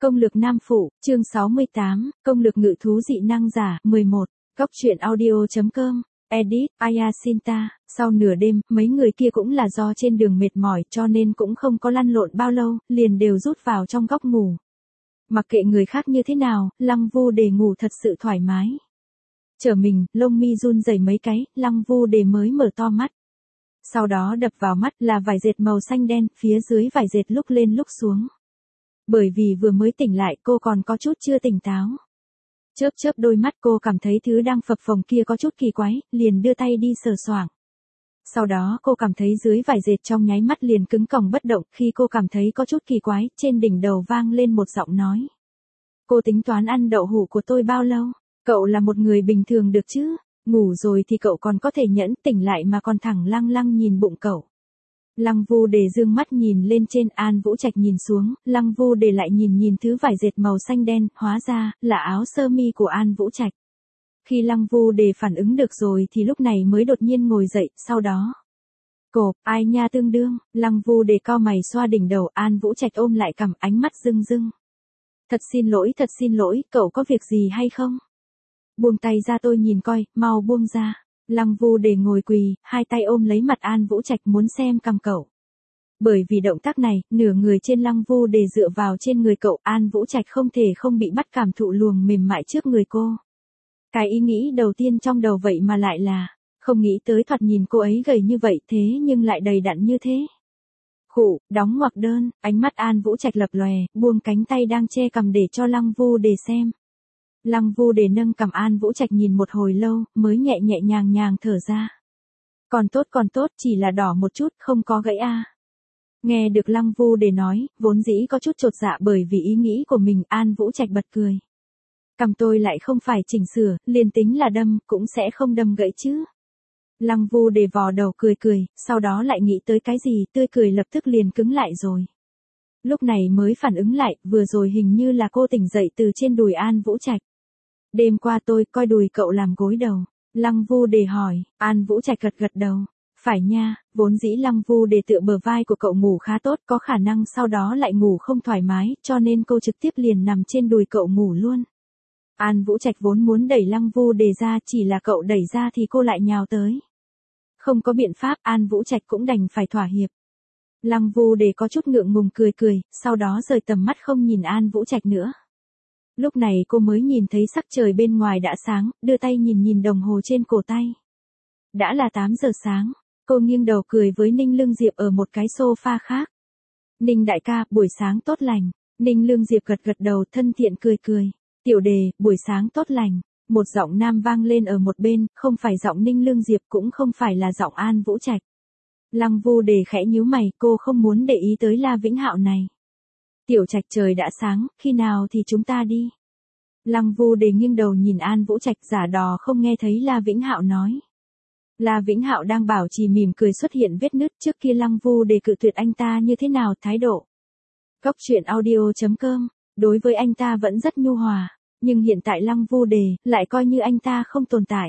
Công lược nam phụ, chương 68, công lược ngự thú dị năng giả, 11. Góc truyện audio.com, edit, Ayasinta. Sau nửa đêm, mấy người kia cũng là do trên đường mệt mỏi cho nên cũng không có lăn lộn bao lâu, liền đều rút vào trong góc ngủ. Mặc kệ người khác như thế nào, Lăng Vu Đề ngủ thật sự thoải mái. Trở mình, lông mi run rẩy mấy cái, Lăng Vu Đề mới mở to mắt. Sau đó đập vào mắt là vải dệt màu xanh đen, phía dưới vải dệt lúc lên lúc xuống. Bởi vì vừa mới tỉnh lại cô còn có chút chưa tỉnh táo. Chớp chớp đôi mắt cô cảm thấy thứ đang phập phồng kia có chút kỳ quái, liền đưa tay đi sờ soạng. Sau đó cô cảm thấy dưới vải dệt trong nháy mắt liền cứng còng bất động, khi cô cảm thấy có chút kỳ quái, trên đỉnh đầu vang lên một giọng nói. Cô tính toán ăn đậu hũ của tôi bao lâu? Cậu là một người bình thường được chứ? Ngủ rồi thì cậu còn có thể nhẫn, tỉnh lại mà còn thẳng lăng lăng nhìn bụng cậu. Lăng Vu Đề dương mắt nhìn lên trên, An Vũ Trạch nhìn xuống, Lăng Vu Đề lại nhìn thứ vải dệt màu xanh đen, hóa ra là áo sơ mi của An Vũ Trạch. Khi Lăng Vu Đề phản ứng được rồi thì lúc này mới đột nhiên ngồi dậy, sau đó. Cộp, ai nha tương đương, Lăng Vu Đề cau mày xoa đỉnh đầu, An Vũ Trạch ôm lại cằm, ánh mắt rưng rưng. Thật xin lỗi, cậu có việc gì hay không? Buông tay ra tôi nhìn coi, mau buông ra. Lăng Vu Đề ngồi quỳ, hai tay ôm lấy mặt An Vũ Trạch muốn xem cằm cậu. Bởi vì động tác này, nửa người trên Lăng Vu Đề dựa vào trên người cậu, An Vũ Trạch không thể không bị bắt cảm thụ luồng mềm mại trước người cô. Cái ý nghĩ đầu tiên trong đầu vậy mà lại là, không nghĩ tới thoạt nhìn cô ấy gầy như vậy thế nhưng lại đầy đặn như thế. Khụ, đóng ngoặc đơn, ánh mắt An Vũ Trạch lập lòe, buông cánh tay đang che cằm để cho Lăng Vu Đề xem. Lăng Vu Đề nâng cằm An Vũ Trạch nhìn một hồi lâu, mới nhẹ nhàng thở ra. Còn tốt, chỉ là đỏ một chút, không có gãy a. Nghe được Lăng Vu Đề nói, vốn dĩ có chút chột dạ bởi vì ý nghĩ của mình, An Vũ Trạch bật cười. Cằm tôi lại không phải chỉnh sửa, liền tính là đâm, cũng sẽ không đâm gãy chứ. Lăng Vu Đề vò đầu cười, sau đó lại nghĩ tới cái gì, tươi cười lập tức liền cứng lại rồi. Lúc này mới phản ứng lại, vừa rồi hình như là cô tỉnh dậy từ trên đùi An Vũ Trạch. Đêm qua tôi coi đùi cậu làm gối đầu. Lăng Vu Đề hỏi, An Vũ Trạch gật đầu. Phải nha, vốn dĩ Lăng Vu Đề tựa bờ vai của cậu ngủ khá tốt, có khả năng sau đó lại ngủ không thoải mái, cho nên cô trực tiếp liền nằm trên đùi cậu ngủ luôn. An Vũ Trạch vốn muốn đẩy Lăng Vu Đề ra, chỉ là cậu đẩy ra thì cô lại nhào tới. Không có biện pháp, An Vũ Trạch cũng đành phải thỏa hiệp. Lăng Vu Đề có chút ngượng ngùng cười, sau đó rời tầm mắt không nhìn An Vũ Trạch nữa. Lúc này cô mới nhìn thấy sắc trời bên ngoài đã sáng, đưa tay nhìn đồng hồ trên cổ tay. Đã là 8 giờ sáng, cô nghiêng đầu cười với Ninh Lương Diệp ở một cái sofa khác. Ninh đại ca, buổi sáng tốt lành. Ninh Lương Diệp gật đầu thân thiện cười. Tiểu Đề, buổi sáng tốt lành. Một giọng nam vang lên ở một bên, không phải giọng Ninh Lương Diệp cũng không phải là giọng An Vũ Trạch. Lăng Vu Đề khẽ nhíu mày, cô không muốn để ý tới La Vĩnh Hạo này. Tiểu Trạch, trời đã sáng, khi nào thì chúng ta đi? Lăng Vu Đề nghiêng đầu nhìn An Vũ Trạch, giả đò không nghe thấy La Vĩnh Hạo nói. La Vĩnh Hạo đang bảo trì mỉm cười xuất hiện vết nứt, trước kia Lăng Vu Đề cự tuyệt anh ta như thế nào thái độ. Góc truyện audio.com, đối với anh ta vẫn rất nhu hòa, nhưng hiện tại Lăng Vu Đề lại coi như anh ta không tồn tại.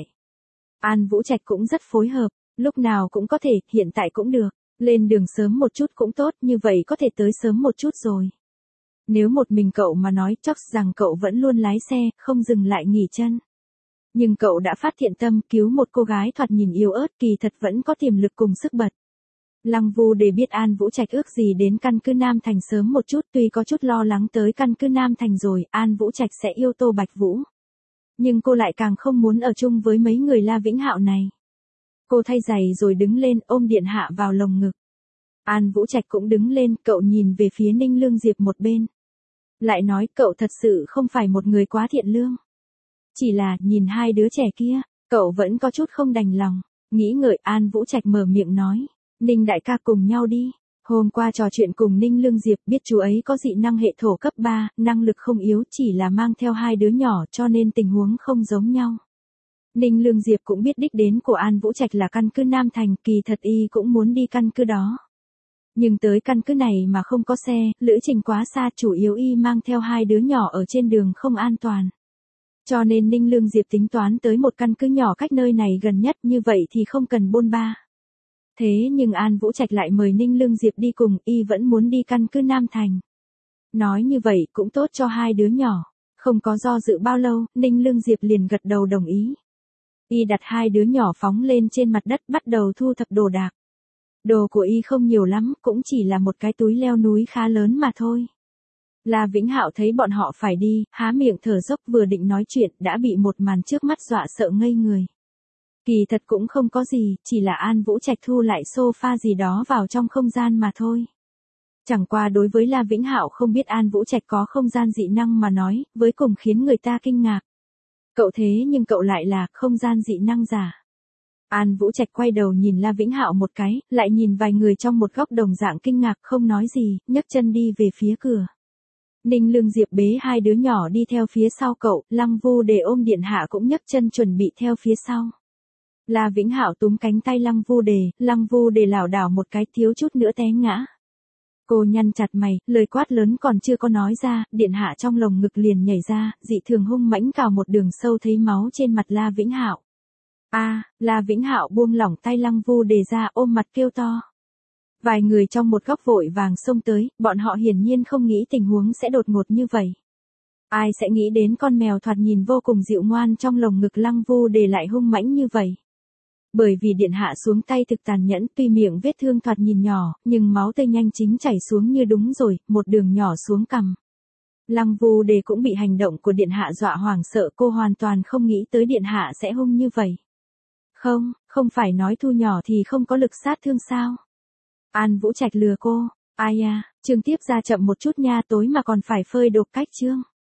An Vũ Trạch cũng rất phối hợp, lúc nào cũng có thể, hiện tại cũng được, lên đường sớm một chút cũng tốt, như vậy có thể tới sớm một chút rồi. Nếu một mình cậu mà nói chắc rằng cậu vẫn luôn lái xe, không dừng lại nghỉ chân. Nhưng cậu đã phát thiện tâm cứu một cô gái thoạt nhìn yếu ớt, kỳ thật vẫn có tiềm lực cùng sức bật. Lăng Vu Đề biết An Vũ Trạch ước gì đến căn cứ Nam Thành sớm một chút, tuy có chút lo lắng tới căn cứ Nam Thành rồi, An Vũ Trạch sẽ yêu Tô Bạch Vũ. Nhưng cô lại càng không muốn ở chung với mấy người La Vĩnh Hạo này. Cô thay giày rồi đứng lên, ôm điện hạ vào lồng ngực. An Vũ Trạch cũng đứng lên, cậu nhìn về phía Ninh Lương Diệp một bên. Lại nói, cậu thật sự không phải một người quá thiện lương. Chỉ là, nhìn hai đứa trẻ kia, cậu vẫn có chút không đành lòng. Nghĩ ngợi, An Vũ Trạch mở miệng nói. Ninh đại ca cùng nhau đi. Hôm qua trò chuyện cùng Ninh Lương Diệp, biết chú ấy có dị năng hệ thổ cấp 3, năng lực không yếu, chỉ là mang theo hai đứa nhỏ cho nên tình huống không giống nhau. Ninh Lương Diệp cũng biết đích đến của An Vũ Trạch là căn cứ Nam Thành, kỳ thật y cũng muốn đi căn cứ đó. Nhưng tới căn cứ này mà không có xe, lữ trình quá xa, chủ yếu y mang theo hai đứa nhỏ ở trên đường không an toàn. Cho nên Ninh Lương Diệp tính toán tới một căn cứ nhỏ cách nơi này gần nhất, như vậy thì không cần bôn ba. Thế nhưng An Vũ Trạch lại mời Ninh Lương Diệp đi cùng, y vẫn muốn đi căn cứ Nam Thành. Nói như vậy cũng tốt cho hai đứa nhỏ. Không có do dự bao lâu, Ninh Lương Diệp liền gật đầu đồng ý. Y đặt hai đứa nhỏ phóng lên trên mặt đất bắt đầu thu thập đồ đạc. Đồ của Y không nhiều lắm, cũng chỉ là một cái túi leo núi khá lớn mà thôi. La Vĩnh Hạo thấy bọn họ phải đi, há miệng thở dốc vừa định nói chuyện đã bị một màn trước mắt dọa sợ ngây người. Kỳ thật cũng không có gì, chỉ là An Vũ Trạch thu lại sofa gì đó vào trong không gian mà thôi. Chẳng qua đối với La Vĩnh Hạo không biết An Vũ Trạch có không gian dị năng mà nói, với cùng khiến người ta kinh ngạc. Cậu thế nhưng cậu lại là không gian dị năng giả. An Vũ Trạch quay đầu nhìn La Vĩnh Hạo một cái, lại nhìn vài người trong một góc đồng dạng kinh ngạc không nói gì, nhấc chân đi về phía cửa. Ninh Lương Diệp bế hai đứa nhỏ đi theo phía sau cậu, Lăng Vu Đề ôm điện hạ cũng nhấc chân chuẩn bị theo phía sau. La Vĩnh Hạo túm cánh tay Lăng Vu Đề lảo đảo một cái thiếu chút nữa té ngã. Cô nhăn chặt mày, lời quát lớn còn chưa có nói ra, điện hạ trong lồng ngực liền nhảy ra, dị thường hung mãnh cào một đường sâu thấy máu trên mặt La Vĩnh Hạo. La Vĩnh Hạo buông lỏng tay Lăng Vu Đề ra ôm mặt kêu to. Vài người trong một góc vội vàng xông tới, bọn họ hiển nhiên không nghĩ tình huống sẽ đột ngột như vậy. Ai sẽ nghĩ đến con mèo thoạt nhìn vô cùng dịu ngoan trong lồng ngực Lăng Vu Đề lại hung mãnh như vậy. Bởi vì điện hạ xuống tay thực tàn nhẫn, tuy miệng vết thương thoạt nhìn nhỏ, nhưng máu tươi nhanh chính chảy xuống như đúng rồi, một đường nhỏ xuống cằm. Lăng Vu Đề cũng bị hành động của điện hạ dọa hoảng sợ, cô hoàn toàn không nghĩ tới điện hạ sẽ hung như vậy. Không phải nói thu nhỏ thì không có lực sát thương sao? An Vũ Trạch lừa cô, ai à, chương tiếp ra chậm một chút nha, tối mà còn phải phơi đột cách chương.